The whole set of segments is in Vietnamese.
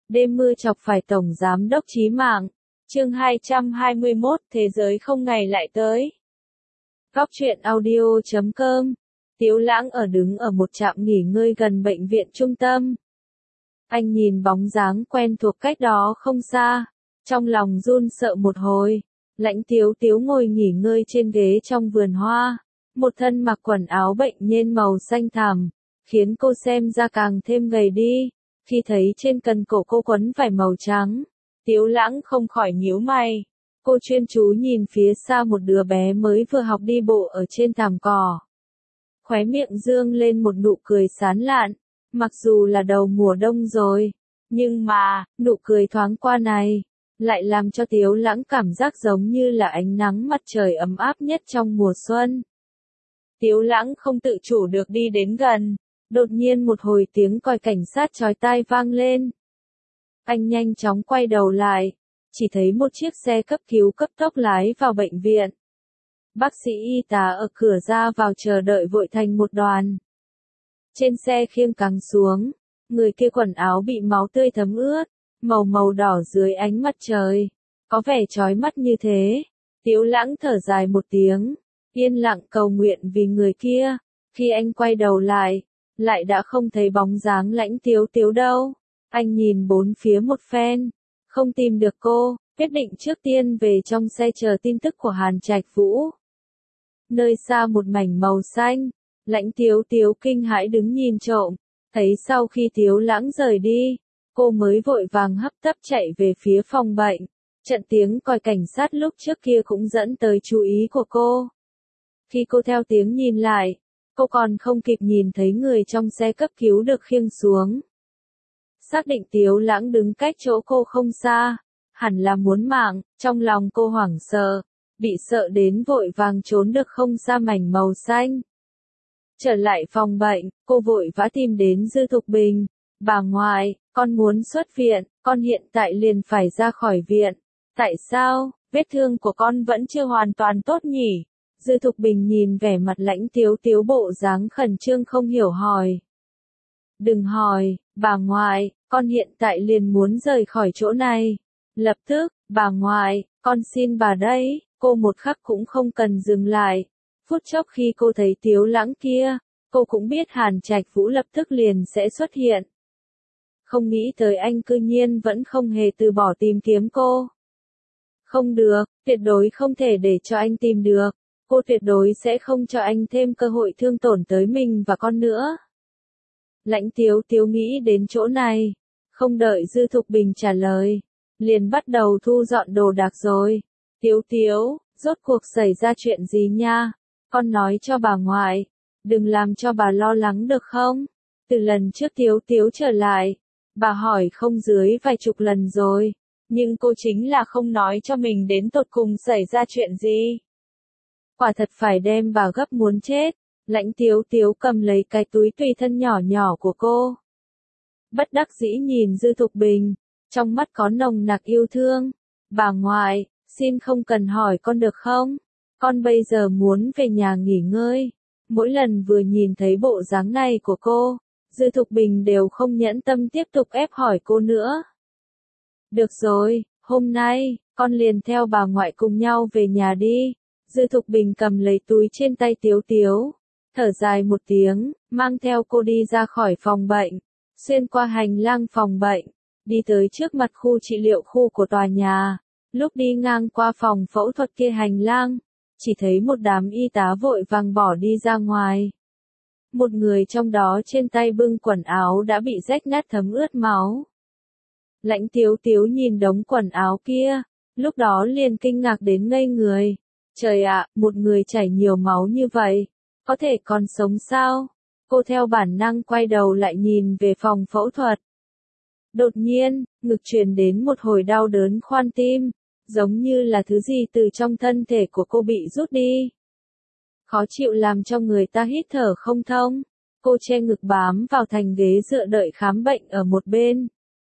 Đêm mưa chọc phải Tổng Giám đốc chí mạng. Chương 221, Thế giới không ngày lại tới. Góc truyện audio.com. Tiếu Lãng đứng ở một trạm nghỉ ngơi gần bệnh viện trung tâm. Anh nhìn bóng dáng quen thuộc cách đó không xa, trong lòng run sợ một hồi. Lãnh Tiếu Tiếu ngồi nghỉ ngơi trên ghế trong vườn hoa, một thân mặc quần áo bệnh nhân màu xanh thẳm, khiến cô xem ra càng thêm gầy đi. Khi thấy trên cần cổ cô quấn vải màu trắng, Tiếu Lãng không khỏi nhíu mày. Cô chuyên chú nhìn phía xa một đứa bé mới vừa học đi bộ ở trên thảm cỏ. Khóe miệng dương lên một nụ cười sán lạn, mặc dù là đầu mùa đông rồi, nhưng mà, nụ cười thoáng qua này, lại làm cho Tiếu Lãng cảm giác giống như là ánh nắng mặt trời ấm áp nhất trong mùa xuân. Tiếu Lãng không tự chủ được đi đến gần, đột nhiên một hồi tiếng còi cảnh sát chói tai vang lên. Anh nhanh chóng quay đầu lại, chỉ thấy một chiếc xe cấp cứu cấp tốc lái vào bệnh viện. Bác sĩ y tá ở cửa ra vào chờ đợi vội thành một đoàn. Trên xe khiêng cáng xuống, người kia quần áo bị máu tươi thấm ướt, màu đỏ dưới ánh mặt trời, có vẻ chói mắt như thế. Tiếu Lãng thở dài một tiếng, yên lặng cầu nguyện vì người kia. Khi anh quay đầu lại đã không thấy bóng dáng Lãnh Tiếu Tiếu đâu. Anh nhìn bốn phía một phen, không tìm được cô, quyết định trước tiên về trong xe chờ tin tức của Hàn Trạch Vũ. Nơi xa một mảnh màu xanh, Lãnh Tiếu Tiếu kinh hãi đứng nhìn trộm, thấy sau khi Tiếu Lãng rời đi, cô mới vội vàng hấp tấp chạy về phía phòng bệnh. Trận tiếng còi cảnh sát lúc trước kia cũng dẫn tới chú ý của cô. Khi cô theo tiếng nhìn lại, cô còn không kịp nhìn thấy người trong xe cấp cứu được khiêng xuống. Xác định Tiếu Lãng đứng cách chỗ cô không xa, hẳn là muốn mạng, trong lòng cô hoảng sợ, bị sợ đến vội vàng trốn được không xa mảnh màu xanh. Trở lại phòng bệnh, cô vội vã tìm đến Dư Thục Bình. Bà ngoại, con muốn xuất viện, con hiện tại liền phải ra khỏi viện. Tại sao, vết thương của con vẫn chưa hoàn toàn tốt nhỉ? Dư Thục Bình nhìn vẻ mặt Lãnh Tiếu Tiếu bộ dáng khẩn trương không hiểu hỏi. Đừng hỏi, bà ngoại, con hiện tại liền muốn rời khỏi chỗ này. Lập tức, bà ngoại, con xin bà đấy. Cô một khắc cũng không cần dừng lại. Phút chốc khi cô thấy Tiếu Lãng kia, cô cũng biết Hàn Trạch Vũ lập tức liền sẽ xuất hiện. Không nghĩ tới anh cư nhiên vẫn không hề từ bỏ tìm kiếm cô. Không được, tuyệt đối không thể để cho anh tìm được. Cô tuyệt đối sẽ không cho anh thêm cơ hội thương tổn tới mình và con nữa. Lãnh Tiếu Tiếu nghĩ đến chỗ này, không đợi Dư Thục Bình trả lời, liền bắt đầu thu dọn đồ đạc rồi. Tiếu Tiếu, rốt cuộc xảy ra chuyện gì nha? Con nói cho bà ngoại, đừng làm cho bà lo lắng được không? Từ lần trước Tiếu Tiếu trở lại, bà hỏi không dưới vài chục lần rồi, nhưng cô chính là không nói cho mình đến tột cùng xảy ra chuyện gì. Quả thật phải đem bà gấp muốn chết. Lãnh Tiếu Tiếu cầm lấy cái túi tùy thân nhỏ nhỏ của cô. Bất đắc dĩ nhìn Dư Thục Bình, trong mắt có nồng nặc yêu thương. Bà ngoại, xin không cần hỏi con được không? Con bây giờ muốn về nhà nghỉ ngơi. Mỗi lần vừa nhìn thấy bộ dáng này của cô, Dư Thục Bình đều không nhẫn tâm tiếp tục ép hỏi cô nữa. Được rồi, hôm nay, con liền theo bà ngoại cùng nhau về nhà đi. Dư Thục Bình cầm lấy túi trên tay Tiếu Tiếu, thở dài một tiếng, mang theo cô đi ra khỏi phòng bệnh, xuyên qua hành lang phòng bệnh, đi tới trước mặt khu trị liệu khu của tòa nhà. Lúc đi ngang qua phòng phẫu thuật kia hành lang, chỉ thấy một đám y tá vội vàng bỏ đi ra ngoài. Một người trong đó trên tay bưng quần áo đã bị rách nát thấm ướt máu. Lãnh Tiếu Tiếu nhìn đống quần áo kia, lúc đó liền kinh ngạc đến ngây người. Trời ạ, một người chảy nhiều máu như vậy, có thể còn sống sao? Cô theo bản năng quay đầu lại nhìn về phòng phẫu thuật. Đột nhiên, ngực truyền đến một hồi đau đớn khoan tim, giống như là thứ gì từ trong thân thể của cô bị rút đi. Khó chịu làm cho người ta hít thở không thông. Cô che ngực bám vào thành ghế dựa đợi khám bệnh ở một bên.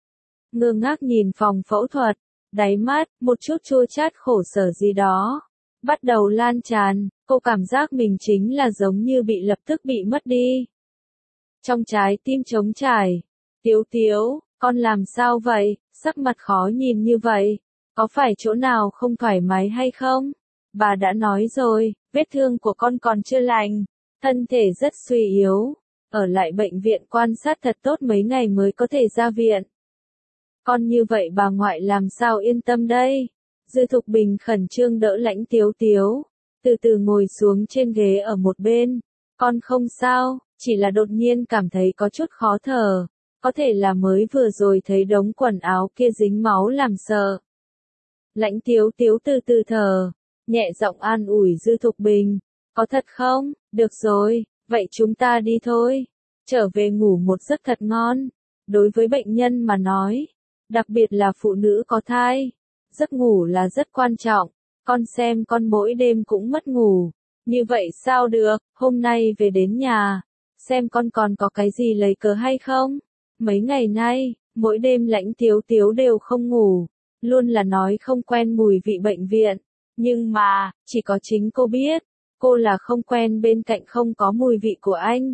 Ngơ ngác nhìn phòng phẫu thuật, đáy mắt, một chút chua chát khổ sở gì đó bắt đầu lan tràn. Cô cảm giác mình chính là giống như bị lập tức bị mất đi. Trong trái tim trống trải. Tiếu Tiếu, Con làm sao vậy, sắc mặt khó nhìn như vậy, có phải chỗ nào không thoải mái hay không? Bà đã nói rồi, vết thương của con còn chưa lành, thân thể rất suy yếu, ở lại bệnh viện quan sát thật tốt mấy ngày mới có thể ra viện. Con như vậy bà ngoại làm sao yên tâm đây? Dư Thục Bình khẩn trương đỡ Lãnh Tiếu Tiếu, từ từ ngồi xuống trên ghế ở một bên. Con không sao, chỉ là đột nhiên cảm thấy có chút khó thở, có thể là mới vừa rồi thấy đống quần áo kia dính máu làm sợ. Lãnh Tiếu Tiếu từ từ thở, nhẹ giọng an ủi Dư Thục Bình, có thật không? Được rồi, vậy chúng ta đi thôi, trở về ngủ một giấc thật ngon. Đối với bệnh nhân mà nói, đặc biệt là phụ nữ có thai, giấc ngủ là rất quan trọng. Con xem con mỗi đêm cũng mất ngủ, như vậy sao được, hôm nay về đến nhà, xem con còn có cái gì lấy cớ hay không. Mấy ngày nay, mỗi đêm Lãnh Tiếu Tiếu đều không ngủ, luôn là nói không quen mùi vị bệnh viện, nhưng mà, chỉ có chính cô biết, cô là không quen bên cạnh không có mùi vị của anh.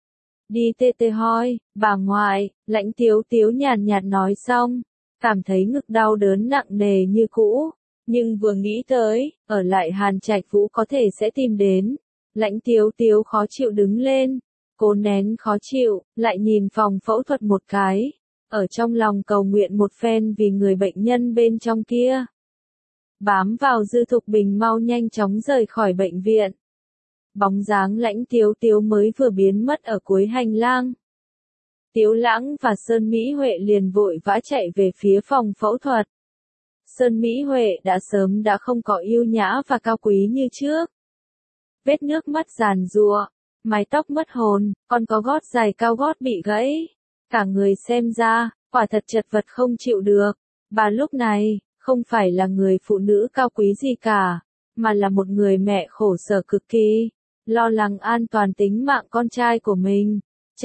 Đi tê tê hoi, bà ngoại, Lãnh Tiếu Tiếu nhàn nhạt nói xong, cảm thấy ngực đau đớn nặng nề như cũ, nhưng vừa nghĩ tới, ở lại Hàn Trạch Vũ có thể sẽ tìm đến, Lãnh Tiếu Tiếu khó chịu đứng lên, cố nén khó chịu, lại nhìn phòng phẫu thuật một cái, ở trong lòng cầu nguyện một phen vì người bệnh nhân bên trong kia. Bám vào Dư Thục Bình mau nhanh chóng rời khỏi bệnh viện. Bóng dáng Lãnh Tiếu Tiếu mới vừa biến mất ở cuối hành lang. Tiếu Lãng và Sơn Mỹ Huệ liền vội vã chạy về phía phòng phẫu thuật. Sơn Mỹ Huệ đã sớm đã không có yêu nhã và cao quý như trước. Vết nước mắt giàn giụa, mái tóc mất hồn, còn có gót giày cao gót bị gãy. Cả người xem ra, quả thật chật vật không chịu được. Bà lúc này, không phải là người phụ nữ cao quý gì cả, mà là một người mẹ khổ sở cực kỳ, lo lắng an toàn tính mạng con trai của mình.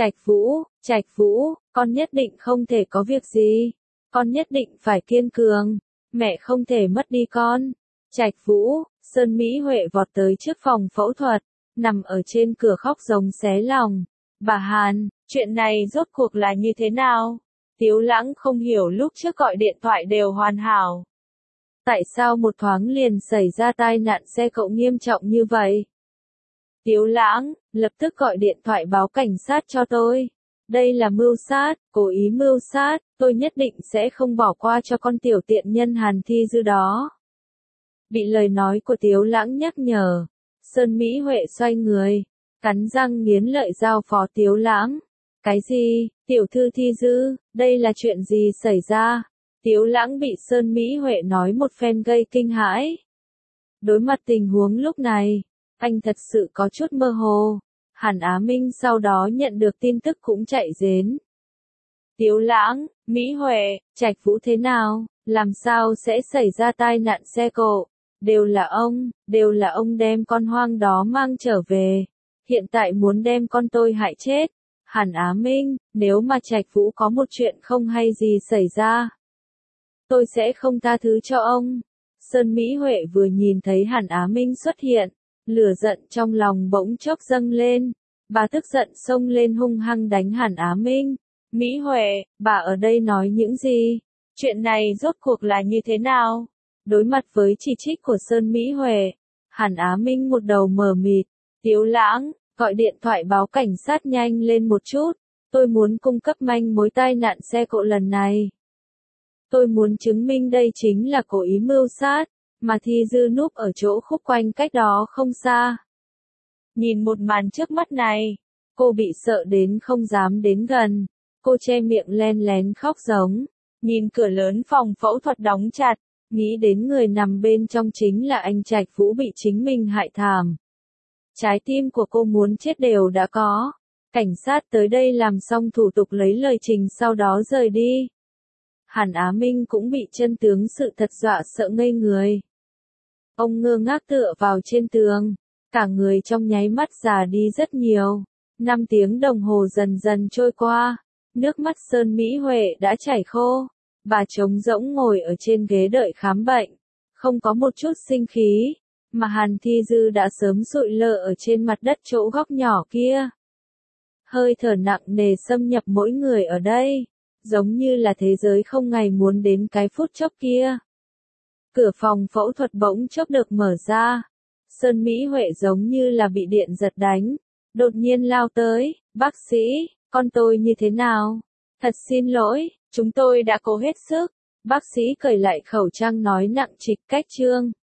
Trạch Vũ, con nhất định không thể có việc gì. Con nhất định phải kiên cường. Mẹ không thể mất đi con. Trạch Vũ, Sơn Mỹ Huệ vọt tới trước phòng phẫu thuật, nằm ở trên cửa khóc giống xé lòng. Bà Hàn, chuyện này rốt cuộc là như thế nào? Tiếu Lãng không hiểu lúc trước gọi điện thoại đều hoàn hảo. Tại sao một thoáng liền xảy ra tai nạn xe cộ nghiêm trọng như vậy? Tiếu Lãng, lập tức gọi điện thoại báo cảnh sát cho tôi. Đây là mưu sát, cố ý mưu sát, tôi nhất định sẽ không bỏ qua cho con tiểu tiện nhân Hàn Thi Dư đó. Bị lời nói của Tiếu Lãng nhắc nhở, Sơn Mỹ Huệ xoay người, cắn răng nghiến lợi giao phó Tiếu Lãng. Cái gì, tiểu thư Thi Dư, đây là chuyện gì xảy ra? Tiếu Lãng bị Sơn Mỹ Huệ nói một phen gây kinh hãi. Đối mặt tình huống lúc này, anh thật sự có chút mơ hồ. Hàn Á Minh sau đó nhận được tin tức cũng chạy đến. Tiếu Lãng, Mỹ Huệ, Trạch Vũ thế nào, làm sao sẽ xảy ra tai nạn xe cộ? Đều là ông đem con hoang đó mang trở về. Hiện tại muốn đem con tôi hại chết. Hàn Á Minh, nếu mà Trạch Vũ có một chuyện không hay gì xảy ra, tôi sẽ không tha thứ cho ông. Sơn Mỹ Huệ vừa nhìn thấy Hàn Á Minh xuất hiện, lửa giận trong lòng bỗng chốc dâng lên. Bà tức giận xông lên hung hăng đánh Hàn Á Minh. Mỹ Huệ, bà ở đây nói những gì? Chuyện này rốt cuộc là như thế nào? Đối mặt với chỉ trích của Sơn Mỹ Huệ, Hàn Á Minh một đầu mờ mịt. Tiếu Lãng, gọi điện thoại báo cảnh sát nhanh lên một chút. Tôi muốn cung cấp manh mối tai nạn xe cộ lần này. Tôi muốn chứng minh đây chính là cố ý mưu sát, mà Thi Dư núp ở chỗ khúc quanh cách đó không xa. Nhìn một màn trước mắt này, cô bị sợ đến không dám đến gần. Cô che miệng len lén khóc giống. Nhìn cửa lớn phòng phẫu thuật đóng chặt, nghĩ đến người nằm bên trong chính là anh Trạch Vũ bị chính mình hại thảm. Trái tim của cô muốn chết đều đã có. Cảnh sát tới đây làm xong thủ tục lấy lời trình sau đó rời đi. Hàn Á Minh cũng bị chân tướng sự thật dọa sợ ngây người. Ông ngơ ngác tựa vào trên tường, cả người trong nháy mắt già đi rất nhiều. 5 tiếng đồng hồ dần dần trôi qua, nước mắt Sơn Mỹ Huệ đã chảy khô. Bà trống rỗng ngồi ở trên ghế đợi khám bệnh, không có một chút sinh khí, mà Hàn Thi Dư đã sớm sụi lơ ở trên mặt đất chỗ góc nhỏ kia. Hơi thở nặng nề xâm nhập mỗi người ở đây. giống như là thế giới không ngày muốn đến cái phút chốc kia. Cửa phòng phẫu thuật bỗng chốc được mở ra. Sơn Mỹ Huệ giống như là bị điện giật đánh, đột nhiên lao tới, bác sĩ, con tôi như thế nào? Thật xin lỗi, chúng tôi đã cố hết sức. Bác sĩ cởi lại khẩu trang nói nặng trịch cách Trương.